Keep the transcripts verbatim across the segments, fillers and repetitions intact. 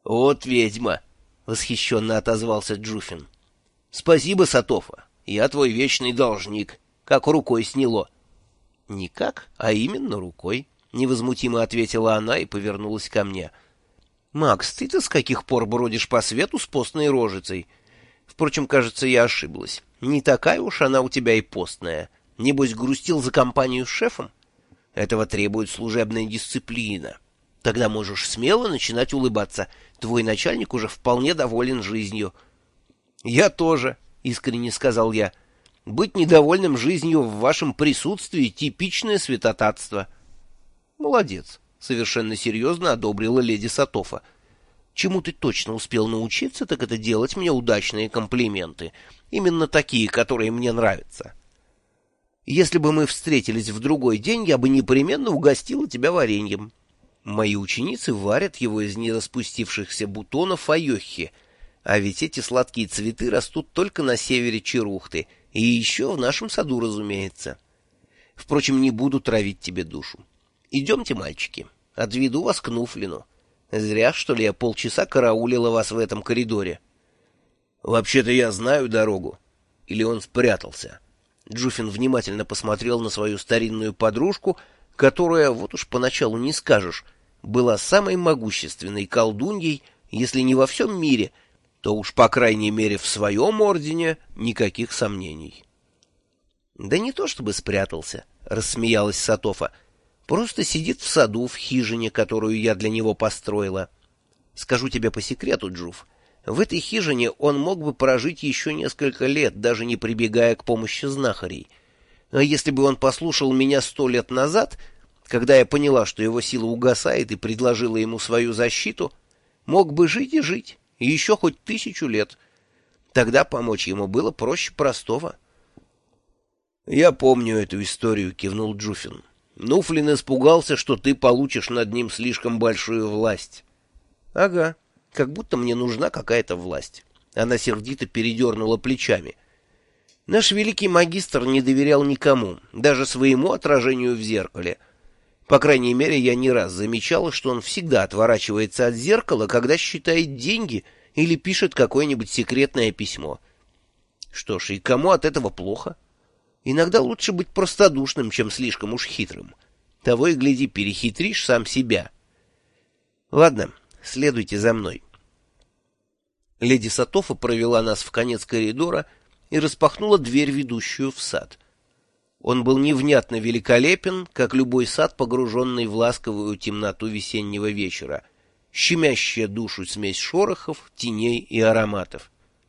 «Вот ведьма!» — восхищенно отозвался Джуфин. «Спасибо, Сатофа, я твой вечный должник, как рукой сняло». «Никак, а именно рукой», — невозмутимо ответила она и повернулась ко мне. «Макс, ты-то с каких пор бродишь по свету с постной рожицей? Впрочем, кажется, я ошиблась. Не такая уж она у тебя и постная. Небось, грустил за компанию с шефом? Этого требует служебная дисциплина. Тогда можешь смело начинать улыбаться. Твой начальник уже вполне доволен жизнью». «Я тоже», — искренне сказал я. «Быть недовольным жизнью в вашем присутствии — типичное святотатство». «Молодец», — совершенно серьезно одобрила леди Сатофа. «Чему ты точно успел научиться, так это делать мне удачные комплименты. Именно такие, которые мне нравятся. Если бы мы встретились в другой день, я бы непременно угостила тебя вареньем. Мои ученицы варят его из нераспустившихся бутонов айохи, а ведь эти сладкие цветы растут только на севере Черухты, и еще в нашем саду, разумеется. Впрочем, не буду травить тебе душу. Идемте, мальчики, отведу вас к Нуфлину. Зря, что ли, я полчаса караулила вас в этом коридоре». «Вообще-то я знаю дорогу. Или он спрятался?» Джуфин внимательно посмотрел на свою старинную подружку, которая, вот уж поначалу не скажешь, была самой могущественной колдуньей, если не во всем мире, то уж, по крайней мере, в своем ордене никаких сомнений. «Да не то чтобы спрятался», — рассмеялась Сатофа. «Просто сидит в саду, в хижине, которую я для него построила. Скажу тебе по секрету, Джуф, в этой хижине он мог бы прожить еще несколько лет, даже не прибегая к помощи знахарей. А если бы он послушал меня сто лет назад, когда я поняла, что его сила угасает, и предложила ему свою защиту, мог бы жить и жить, и еще хоть тысячу лет. Тогда помочь ему было проще простого». «Я помню эту историю», — кивнул Джуфин. «Нуфлин испугался, что ты получишь над ним слишком большую власть». «Ага, как будто мне нужна какая-то власть». Она сердито передернула плечами. «Наш великий магистр не доверял никому, даже своему отражению в зеркале. По крайней мере, я не раз замечала, что он всегда отворачивается от зеркала, когда считает деньги или пишет какое-нибудь секретное письмо. Что ж, и кому от этого плохо? Иногда лучше быть простодушным, чем слишком уж хитрым. Того и гляди, перехитришь сам себя. Ладно, следуйте за мной». Леди Сатофа провела нас в конец коридора и распахнула дверь, ведущую в сад. Он был невнятно великолепен, как любой сад, погруженный в ласковую темноту весеннего вечера, щемящая душу смесь шорохов, теней и ароматов.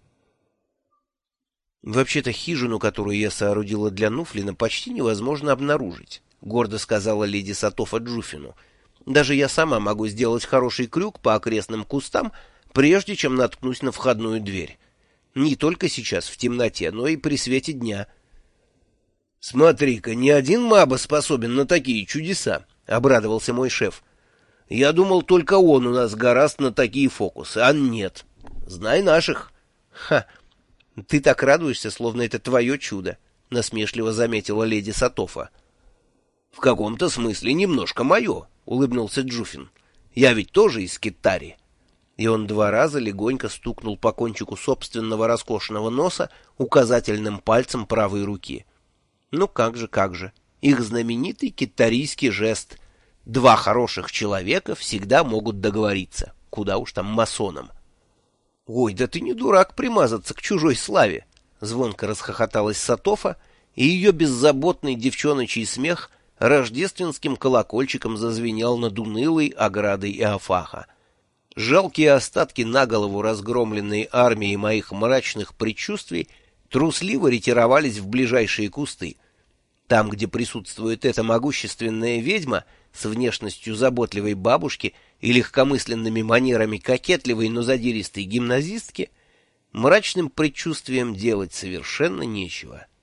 «Вообще-то хижину, которую я соорудила для Нуфлина, почти невозможно обнаружить», — гордо сказала леди Сатофа Джуфину. «Даже я сама могу сделать хороший крюк по окрестным кустам, прежде чем наткнусь на входную дверь. Не только сейчас в темноте, но и при свете дня». «Смотри-ка, ни один маба способен на такие чудеса», — обрадовался мой шеф. «Я думал, только он у нас гораст на такие фокусы, а нет. Знай наших». «Ха! Ты так радуешься, словно это твое чудо», — насмешливо заметила леди Сатофа. «В каком-то смысле немножко мое», — улыбнулся Джуфин. «Я ведь тоже из Китари». И он два раза легонько стукнул по кончику собственного роскошного носа указательным пальцем правой руки. Ну как же, как же. Их знаменитый китарийский жест. Два хороших человека всегда могут договориться. Куда уж там масонам. «Ой, да ты не дурак примазаться к чужой славе!» Звонко расхохоталась Сатофа, и ее беззаботный девчоночий смех рождественским колокольчиком зазвенел над унылой оградой Иофаха. Жалкие остатки наголову разгромленной армии моих мрачных предчувствий трусливо ретировались в ближайшие кусты. Там, где присутствует эта могущественная ведьма с внешностью заботливой бабушки и легкомысленными манерами кокетливой, но задиристой гимназистки, мрачным предчувствием делать совершенно нечего.